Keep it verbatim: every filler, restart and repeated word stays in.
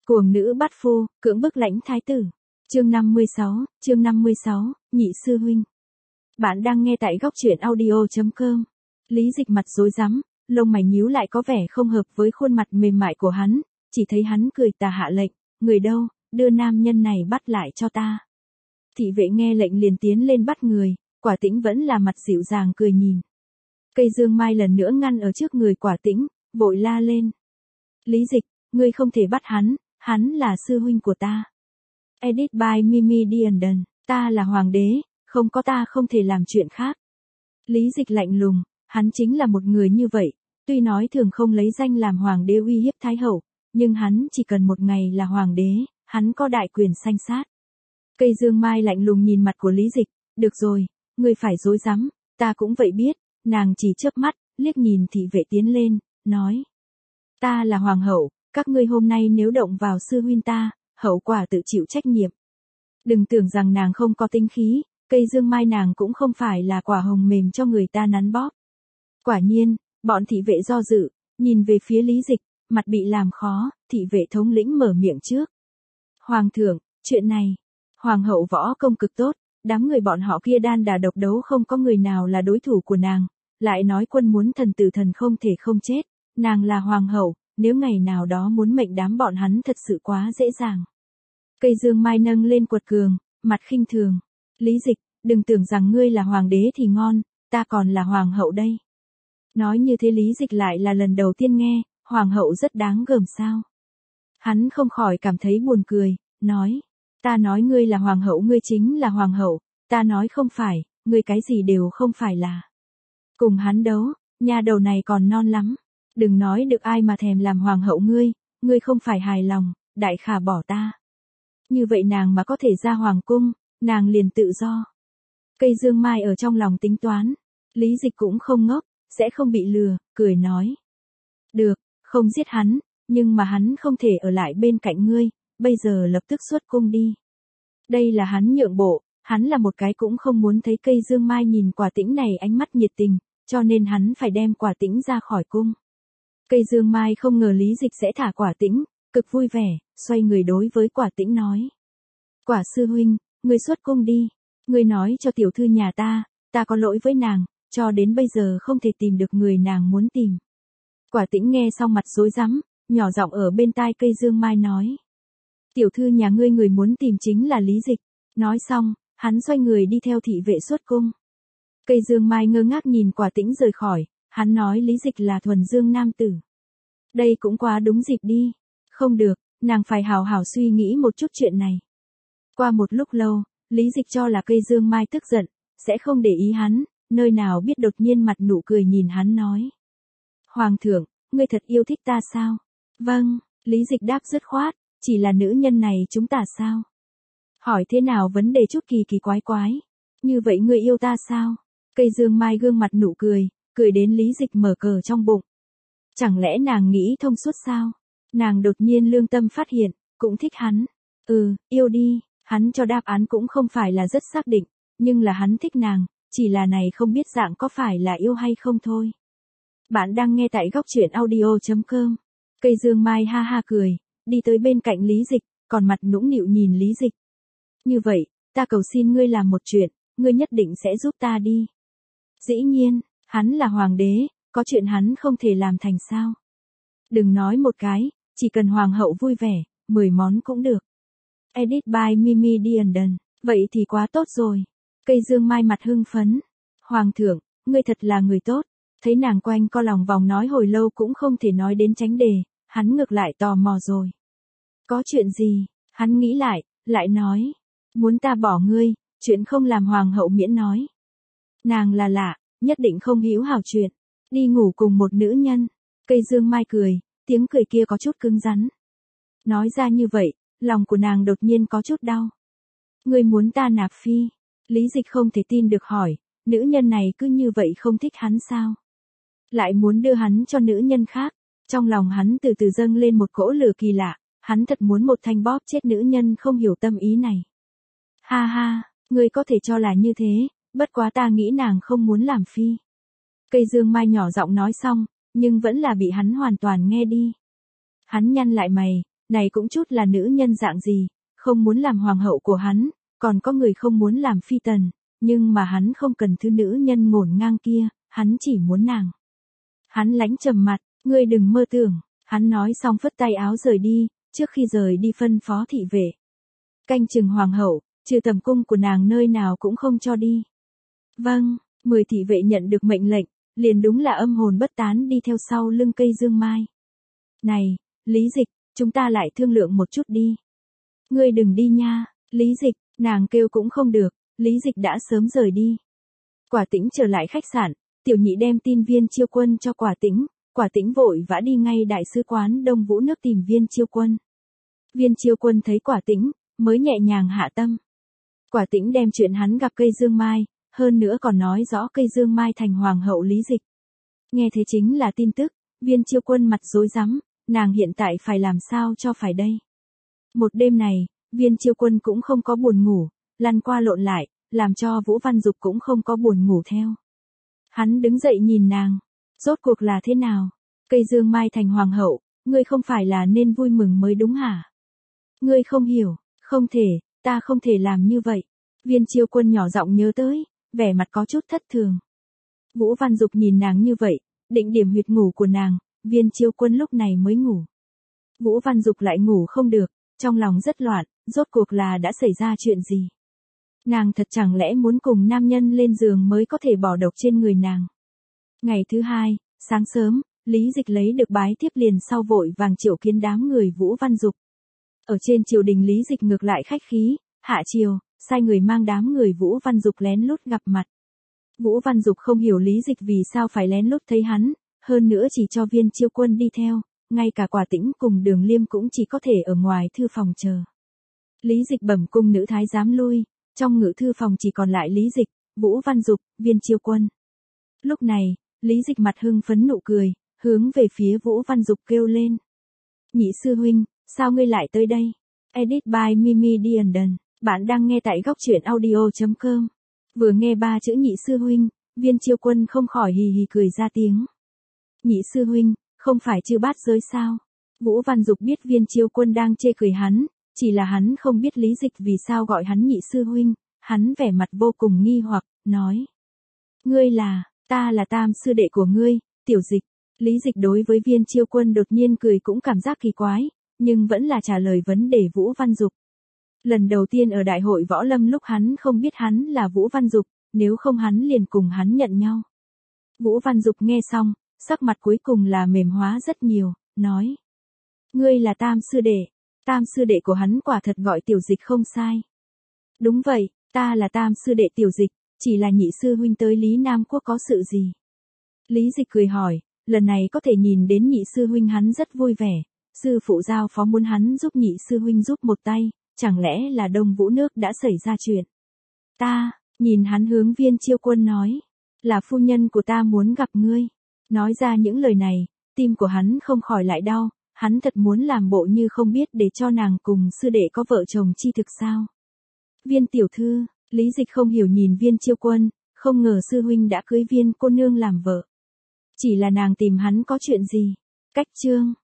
Cuồng nữ bắt phu, cưỡng bức lãnh thái tử. Chương năm mươi sáu, chương năm mươi sáu, nhị sư huynh. Bạn đang nghe tại góc truyện audio chấm com. Lý Dịch mặt rối rắm, lông mày nhíu lại có vẻ không hợp với khuôn mặt mềm mại của hắn, chỉ thấy hắn cười tà hạ lệnh, người đâu, đưa nam nhân này bắt lại cho ta. Thị vệ nghe lệnh liền tiến lên bắt người, Quả Tĩnh vẫn là mặt dịu dàng cười nhìn. Cây dương mai lần nữa ngăn ở trước người Quả Tĩnh, vội la lên. Lý Dịch, ngươi không thể bắt hắn, hắn là sư huynh của ta. Edit by Mimi Diandon, ta là hoàng đế, không có ta không thể làm chuyện khác. Lý Dịch lạnh lùng, hắn chính là một người như vậy, tuy nói thường không lấy danh làm hoàng đế uy hiếp thái hậu, nhưng hắn chỉ cần một ngày là hoàng đế, hắn có đại quyền sanh sát. Cây dương mai lạnh lùng nhìn mặt của Lý Dịch, được rồi, ngươi phải dối rắm, ta cũng vậy biết, nàng chỉ chớp mắt, liếc nhìn thị vệ tiến lên, nói. Ta là hoàng hậu, các ngươi hôm nay nếu động vào sư huynh ta, hậu quả tự chịu trách nhiệm. Đừng tưởng rằng nàng không có tinh khí, cây dương mai nàng cũng không phải là quả hồng mềm cho người ta nắn bóp. Quả nhiên, bọn thị vệ do dự, nhìn về phía Lý Dịch, mặt bị làm khó, thị vệ thống lĩnh mở miệng trước. Hoàng thượng, chuyện này, hoàng hậu võ công cực tốt, đám người bọn họ kia đan đà độc đấu không có người nào là đối thủ của nàng, lại nói quân muốn thần tử thần không thể không chết, nàng là hoàng hậu, nếu ngày nào đó muốn mệnh đám bọn hắn thật sự quá dễ dàng. Cây dương mai nâng lên quật cường, mặt khinh thường. Lý Dịch, đừng tưởng rằng ngươi là hoàng đế thì ngon, ta còn là hoàng hậu đây. Nói như thế Lý Dịch lại là lần đầu tiên nghe, hoàng hậu rất đáng gờm sao. Hắn không khỏi cảm thấy buồn cười, nói, ta nói ngươi là hoàng hậu ngươi chính là hoàng hậu, ta nói không phải, ngươi cái gì đều không phải là. Cùng hắn đấu, nha đầu này còn non lắm, đừng nói được ai mà thèm làm hoàng hậu ngươi, ngươi không phải hài lòng, đại khả bỏ ta. Như vậy nàng mà có thể ra hoàng cung, nàng liền tự do. Cây dương mai ở trong lòng tính toán, Lý Dịch cũng không ngốc, sẽ không bị lừa, cười nói. Được, không giết hắn, nhưng mà hắn không thể ở lại bên cạnh ngươi, bây giờ lập tức xuất cung đi. Đây là hắn nhượng bộ, hắn là một cái cũng không muốn thấy cây dương mai nhìn Quả Tĩnh này ánh mắt nhiệt tình, cho nên hắn phải đem Quả Tĩnh ra khỏi cung. Cây dương mai không ngờ Lý Dịch sẽ thả Quả Tĩnh, cực vui vẻ, xoay người đối với Quả Tĩnh nói. Quả sư huynh, ngươi xuất cung đi, ngươi nói cho tiểu thư nhà ta, ta có lỗi với nàng, cho đến bây giờ không thể tìm được người nàng muốn tìm. Quả Tĩnh nghe xong mặt rối rắm, nhỏ giọng ở bên tai cây dương mai nói. Tiểu thư nhà ngươi người muốn tìm chính là Lý Dịch. Nói xong, hắn xoay người đi theo thị vệ xuất cung. Cây dương mai ngơ ngác nhìn Quả Tĩnh rời khỏi, hắn nói Lý Dịch là thuần dương nam tử. Đây cũng quá đúng dịp đi. Không được, nàng phải hào hào suy nghĩ một chút chuyện này. Qua một lúc lâu, Lý Dịch cho là cây dương mai tức giận, sẽ không để ý hắn, nơi nào biết đột nhiên mặt nụ cười nhìn hắn nói. Hoàng thượng, ngươi thật yêu thích ta sao? Vâng, Lý Dịch đáp dứt khoát, chỉ là nữ nhân này chúng ta sao? Hỏi thế nào vấn đề chút kỳ kỳ quái quái. Như vậy ngươi yêu ta sao? Cây dương mai gương mặt nụ cười, cười đến Lý Dịch mở cờ trong bụng. Chẳng lẽ nàng nghĩ thông suốt sao? Nàng đột nhiên lương tâm phát hiện, cũng thích hắn. Ừ, yêu đi, hắn cho đáp án cũng không phải là rất xác định, nhưng là hắn thích nàng, chỉ là này không biết dạng có phải là yêu hay không thôi. Bạn đang nghe tại góc truyện audio chấm com. Cây dương mai ha ha cười, đi tới bên cạnh Lý Dịch, còn mặt nũng nịu nhìn Lý Dịch. Như vậy, ta cầu xin ngươi làm một chuyện, ngươi nhất định sẽ giúp ta đi. Dĩ nhiên, hắn là hoàng đế, có chuyện hắn không thể làm thành sao. Đừng nói một cái, chỉ cần hoàng hậu vui vẻ, mười món cũng được. Edit by Mimi Diandon, vậy thì quá tốt rồi. Cây dương mai mặt hưng phấn. Hoàng thượng, ngươi thật là người tốt. Thấy nàng quanh co lòng vòng nói hồi lâu cũng không thể nói đến tránh đề, hắn ngược lại tò mò rồi. Có chuyện gì? Hắn nghĩ lại, lại nói. Muốn ta bỏ ngươi, chuyện không làm hoàng hậu miễn nói. Nàng là lạ, nhất định không hữu hảo chuyện. Đi ngủ cùng một nữ nhân. Cây dương mai cười, tiếng cười kia có chút cứng rắn. Nói ra như vậy, lòng của nàng đột nhiên có chút đau. Ngươi muốn ta nạp phi? Lý Dịch không thể tin được hỏi, nữ nhân này cứ như vậy không thích hắn sao? Lại muốn đưa hắn cho nữ nhân khác. Trong lòng hắn từ từ dâng lên một cỗ lửa kỳ lạ, hắn thật muốn một thanh bóp chết nữ nhân không hiểu tâm ý này. Ha ha, ngươi có thể cho là như thế, bất quá ta nghĩ nàng không muốn làm phi. Cây dương mai nhỏ giọng nói xong, nhưng vẫn là bị hắn hoàn toàn nghe đi. Hắn nhăn lại mày, Này cũng chút là nữ nhân dạng gì, không muốn làm hoàng hậu của hắn, còn có người không muốn làm phi tần, nhưng mà hắn không cần thứ nữ nhân ngổn ngang kia, hắn chỉ muốn nàng. Hắn lánh trầm mặt, ngươi đừng mơ tưởng, hắn nói xong phất tay áo rời đi, trước khi rời đi phân phó thị vệ. Canh chừng hoàng hậu, trừ tầm cung của nàng nơi nào cũng không cho đi. Vâng, mười thị vệ nhận được mệnh lệnh, liền đúng là âm hồn bất tán đi theo sau lưng cây dương mai. Này, Lý Dịch, chúng ta lại thương lượng một chút đi. Ngươi đừng đi nha, Lý Dịch, nàng kêu cũng không được, Lý Dịch đã sớm rời đi. Quả Tĩnh trở lại khách sạn, tiểu nhị đem tin Viên Chiêu Quân cho Quả Tĩnh, Quả Tĩnh vội vã đi ngay đại sứ quán Đông Vũ nước tìm Viên Chiêu Quân. Viên Chiêu Quân thấy Quả Tĩnh, mới nhẹ nhàng hạ tâm. Quả Tĩnh đem chuyện hắn gặp cây dương mai, hơn nữa còn nói rõ cây dương mai thành hoàng hậu Lý Dịch. Nghe thế chính là tin tức, Viên Chiêu Quân mặt rối rắm, nàng hiện tại phải làm sao cho phải đây. Một đêm này, Viên Chiêu Quân cũng không có buồn ngủ, lăn qua lộn lại, làm cho Vũ Văn Dục cũng không có buồn ngủ theo. Hắn đứng dậy nhìn nàng, rốt cuộc là thế nào? Cây dương mai thành hoàng hậu, ngươi không phải là nên vui mừng mới đúng hả? Ngươi không hiểu, không thể, ta không thể làm như vậy. Viên Chiêu Quân nhỏ giọng nhớ tới, vẻ mặt có chút thất thường. Vũ Văn Dục nhìn nàng như vậy, định điểm huyệt ngủ của nàng, Viên Chiêu Quân lúc này mới ngủ. Vũ Văn Dục lại ngủ không được, trong lòng rất loạn, rốt cuộc là đã xảy ra chuyện gì? Nàng thật chẳng lẽ muốn cùng nam nhân lên giường mới có thể bỏ độc trên người nàng? Ngày thứ hai, sáng sớm, Lý Dịch lấy được bái thiếp liền sau vội vàng triệu kiến đám người Vũ Văn Dục. Ở trên triều đình Lý Dịch ngược lại khách khí, hạ triều, sai người mang đám người Vũ Văn Dục lén lút gặp mặt. Vũ Văn Dục không hiểu Lý Dịch vì sao phải lén lút thấy hắn, hơn nữa chỉ cho Viên Chiêu Quân đi theo, ngay cả Quả Tĩnh cùng Đường Liêm cũng chỉ có thể ở ngoài thư phòng chờ. Lý Dịch bẩm cung nữ thái giám lui, trong ngự thư phòng chỉ còn lại Lý Dịch, Vũ Văn Dục, Viên Chiêu Quân. Lúc này, Lý Dịch mặt hưng phấn nụ cười, hướng về phía Vũ Văn Dục kêu lên. Nhị sư huynh, sao ngươi lại tới đây? Edit by Mimi Diandon, bạn đang nghe tại góc truyện audio chấm com. Vừa nghe ba chữ nhị sư huynh, Viên Chiêu Quân không khỏi hì hì cười ra tiếng. Nhị sư huynh, không phải chư bát giới sao? Vũ Văn Dục biết Viên Chiêu Quân đang chê cười hắn, chỉ là hắn không biết Lý Dịch vì sao gọi hắn nhị sư huynh, hắn vẻ mặt vô cùng nghi hoặc, nói. Ngươi là, ta là tam sư đệ của ngươi, Tiểu Dịch. Lý Dịch đối với Viên Chiêu Quân đột nhiên cười cũng cảm giác kỳ quái, nhưng vẫn là trả lời vấn đề Vũ Văn Dục. Lần đầu tiên ở đại hội võ lâm lúc hắn không biết hắn là Vũ Văn Dục, nếu không hắn liền cùng hắn nhận nhau. Vũ Văn Dục nghe xong, sắc mặt cuối cùng là mềm hóa rất nhiều, nói. Ngươi là tam sư đệ, tam sư đệ của hắn quả thật gọi Tiểu Dịch không sai. Đúng vậy, ta là tam sư đệ Tiểu Dịch, chỉ là nhị sư huynh tới Lý Nam Quốc có sự gì? Lý Dịch cười hỏi, lần này có thể nhìn đến nhị sư huynh hắn rất vui vẻ, sư phụ giao phó muốn hắn giúp nhị sư huynh giúp một tay, chẳng lẽ là Đông Vũ nước đã xảy ra chuyện? Ta, nhìn hắn hướng Viên Chiêu Quân nói, là phu nhân của ta muốn gặp ngươi. Nói ra những lời này, tim của hắn không khỏi lại đau, hắn thật muốn làm bộ như không biết để cho nàng cùng sư đệ có vợ chồng chi thực sao. Viên tiểu thư, Lý Dịch không hiểu nhìn Viên Chiêu Quân, không ngờ sư huynh đã cưới Viên cô nương làm vợ. Chỉ là nàng tìm hắn có chuyện gì? Cách chương.